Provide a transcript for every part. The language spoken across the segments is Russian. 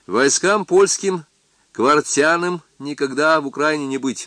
Войскам польским, квартянам никогда в Украине не быть.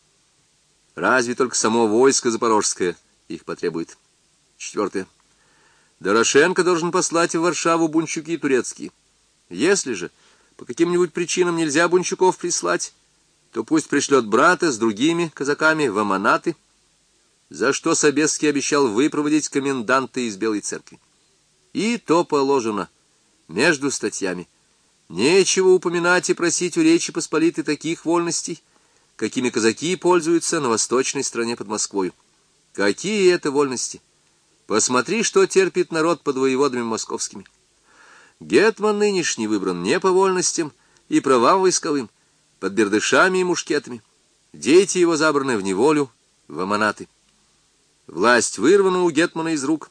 Разве только само войско запорожское их потребует. 4. Дорошенко должен послать в Варшаву бунчуки турецкие. Если же по каким-нибудь причинам нельзя бунчуков прислать, то пусть пришлет брата с другими казаками в Аманаты, за что Собесский обещал выпроводить коменданта из Белой Церкви. И то положено между статьями. Нечего упоминать и просить у Речи Посполитой таких вольностей, какими казаки пользуются на восточной стороне под Москвой. Какие это вольности? Посмотри, что терпит народ под воеводами московскими. Гетман нынешний выбран не по вольностям и правам войсковым, под бердышами и мушкетами. Дети его забраны в неволю, в Аманаты. Власть вырвана у гетмана из рук,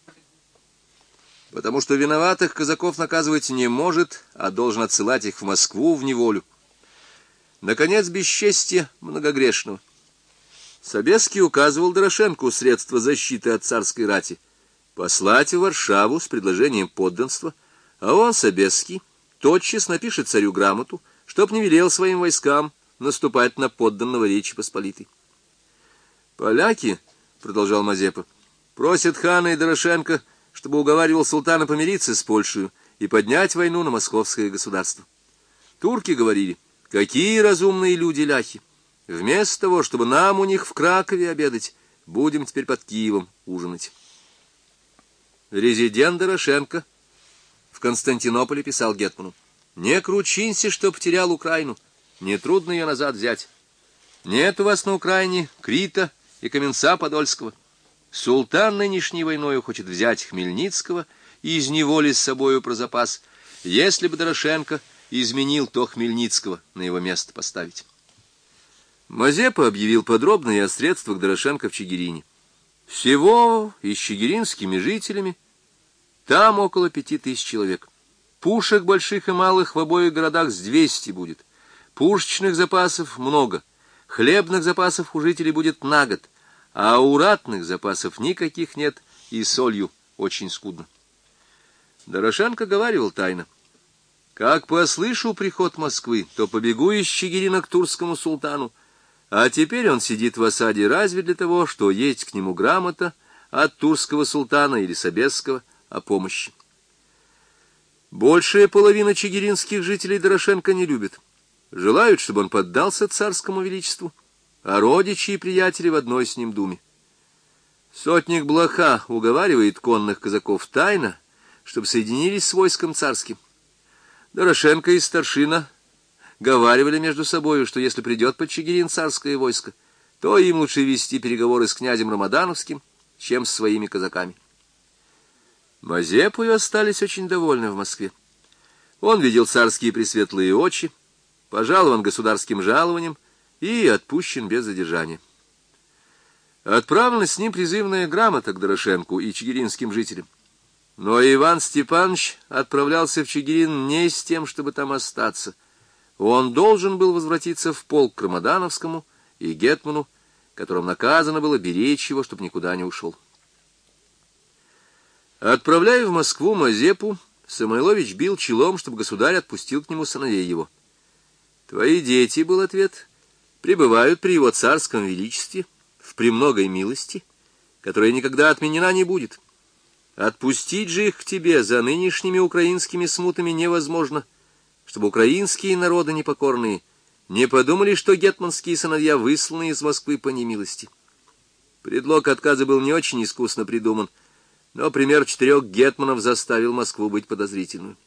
потому что виноватых казаков наказывать не может, а должен отсылать их в Москву в неволю. Наконец, бесчестие многогрешного. Собесский указывал Дорошенку средства защиты от царской рати послать в Варшаву с предложением подданства, а он, Собесский, тотчас напишет царю грамоту, чтоб не велел своим войскам наступать на подданного Речи Посполитой. «Поляки, — продолжал Мазепа, — просят хана и Дорошенко, чтобы уговаривал султана помириться с Польшей и поднять войну на московское государство. Турки говорили: какие разумные люди ляхи! Вместо того, чтобы нам у них в Кракове обедать, будем теперь под Киевом ужинать». Резидент Дорошенко в Константинополе писал гетману: «Не кручинься, что потерял Украину, нетрудно ее назад взять. Нет у вас на Украине Крита и Каменца Подольского. Султан нынешней войною хочет взять Хмельницкого и из неволи с собою про запас. Если бы Дорошенко изменил, то Хмельницкого на его место поставить». Мазепа объявил подробно и о средствах Дорошенко в Чигирине. Всего и с чигиринскими жителями там около 5000 человек. Пушек больших и малых в обоих городах с 200 будет. Пушечных запасов много. Хлебных запасов у жителей будет на год, а у ратных запасов никаких нет, и солью очень скудно. Дорошенко говаривал тайно: «Как послышу приход Москвы, то побегу из Чигирина к турскому султану, а теперь он сидит в осаде разве для того, что есть к нему грамота от турского султана или Собесского о помощи». Большая половина чигиринских жителей Дорошенко не любит. Желают, чтобы он поддался царскому величеству, а родичи и приятели в одной с ним думе. Сотник Блоха уговаривает конных казаков тайно, чтобы соединились с войском царским. Дорошенко и старшина говаривали между собою, что если придет под Чигирин царское войско, то им лучше вести переговоры с князем Рамадановским, чем с своими казаками. Мазепою остались очень довольны в Москве. Он видел царские пресветлые очи, пожалован государским жалованием и отпущен без задержания. Отправлена с ним призывная грамота к Дорошенку и чигиринским жителям. Но Иван Степанович отправлялся в Чигирин не с тем, чтобы там остаться. Он должен был возвратиться в полк к Рамадановскому и гетману, которым наказано было беречь его, чтобы никуда не ушел. Отправляя в Москву Мазепу, Самойлович бил челом, чтобы государь отпустил к нему сыновей его. «Твои дети, — был ответ, — пребывают при его царском величестве в премногой милости, которая никогда отменена не будет. Отпустить же их к тебе за нынешними украинскими смутами невозможно, чтобы украинские народы непокорные не подумали, что гетманские сыновья высланы из Москвы по немилости». Предлог отказа был не очень искусно придуман, но пример 4 гетманов заставил Москву быть подозрительной.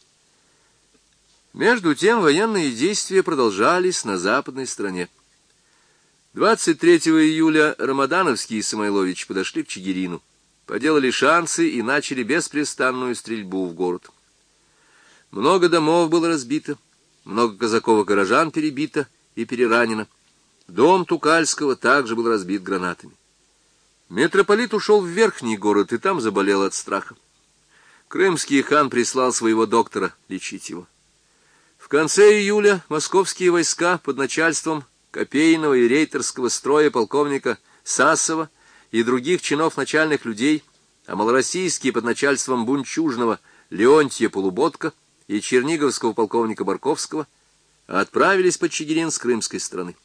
Между тем военные действия продолжались на западной стороне. 23 июля Рамадановский и Самойлович подошли к Чигирину, поделали шансы и начали беспрестанную стрельбу в город. Много домов было разбито, много казаков и горожан перебито и переранено. Дом Тукальского также был разбит гранатами. Митрополит ушел в верхний город и там заболел от страха. Крымский хан прислал своего доктора лечить его. В конце июля московские войска под начальством Копейного и рейтерского строя полковника Сасова и других чинов начальных людей, а малороссийские под начальством Бунчужного Леонтия Полуботка и черниговского полковника Барковского отправились под Чигирин с крымской стороны.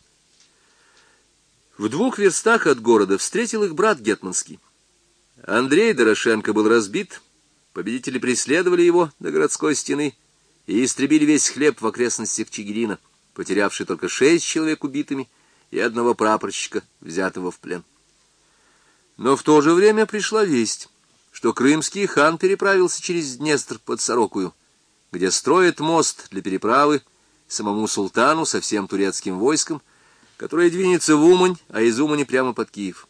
В 2 верстах от города встретил их брат гетманский. Андрей Дорошенко был разбит, победители преследовали его до городской стены и истребили весь хлеб в окрестностях Чигирина, потерявший только 6 человек убитыми и 1 прапорщика, взятого в плен. Но в то же время пришла весть, что крымский хан переправился через Днестр под Сорокую, где строит мост для переправы самому султану со всем турецким войском, которое двинется в Умань, а из Умани прямо под Киев.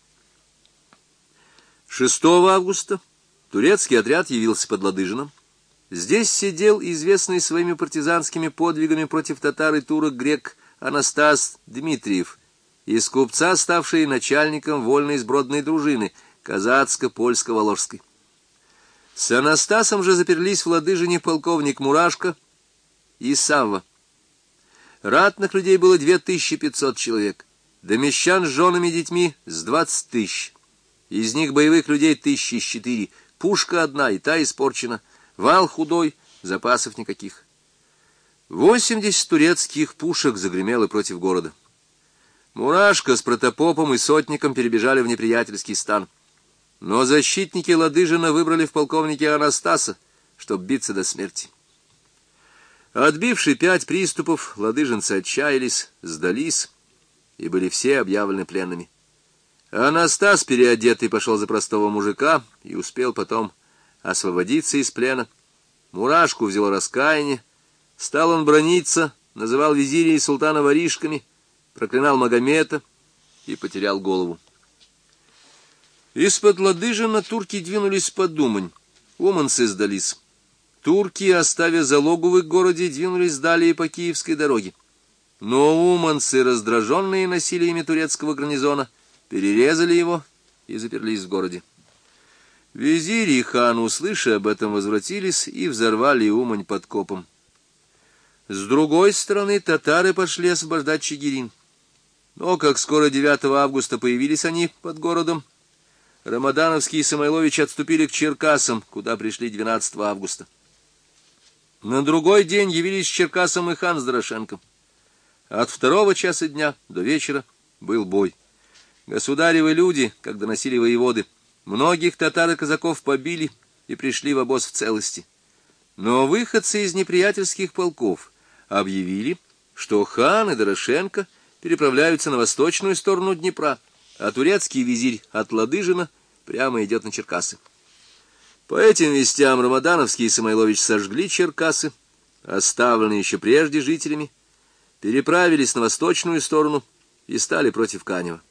6 августа турецкий отряд явился под Ладыжином. Здесь сидел известный своими партизанскими подвигами против татар и турок грек Анастас Дмитриев, из купца, ставший начальником вольной сбродной дружины казацко-польско-воложской. С Анастасом же заперлись в Ладыжине полковник Мурашко и Савва. Ратных людей было 2500 человек, да мещан с женами и детьми с 20 000. Из них боевых людей 1004, пушка одна, и та испорчена, вал худой, запасов никаких. 80 турецких пушек загремело против города. Мурашко с протопопом и сотником перебежали в неприятельский стан. Но защитники Ладыжина выбрали в полковнике Анастаса, чтобы биться до смерти. Отбивши 5 приступов, ладыжинцы отчаялись, сдались и были все объявлены пленными. Анастас, переодетый, пошел за простого мужика и успел потом освободиться из плена. Мурашку взяло раскаяние, стал он браниться, называл визиря и султана воришками, проклинал Магомета и потерял голову. Из-под Ладыжина турки двинулись под Умань, уманцы сдались. Турки, оставя залогу в их городе, двинулись далее по Киевской дороге. Но уманцы, раздраженные насилиями турецкого гарнизона, перерезали его и заперлись в городе. Визирь и хан, услыша об этом, возвратились и взорвали Умань подкопом. С другой стороны, татары пошли освобождать Чигирин. Но как скоро 9 августа появились они под городом, Рамадановский и Самойлович отступили к Черкасам, куда пришли 12 августа. На другой день явились к Черкасам и хан с Дорошенком. От 2 часа дня до вечера был бой. Государевы люди, как доносили воеводы, многих татар и казаков побили и пришли в обоз в целости. Но выходцы из неприятельских полков объявили, что хан и Дорошенко переправляются на восточную сторону Днепра, а турецкий визирь от Ладыжина прямо идет на Черкасы. По этим вестям Рамадановский и Самойлович сожгли Черкасы, оставленные еще прежде жителями, переправились на восточную сторону и стали против Канева.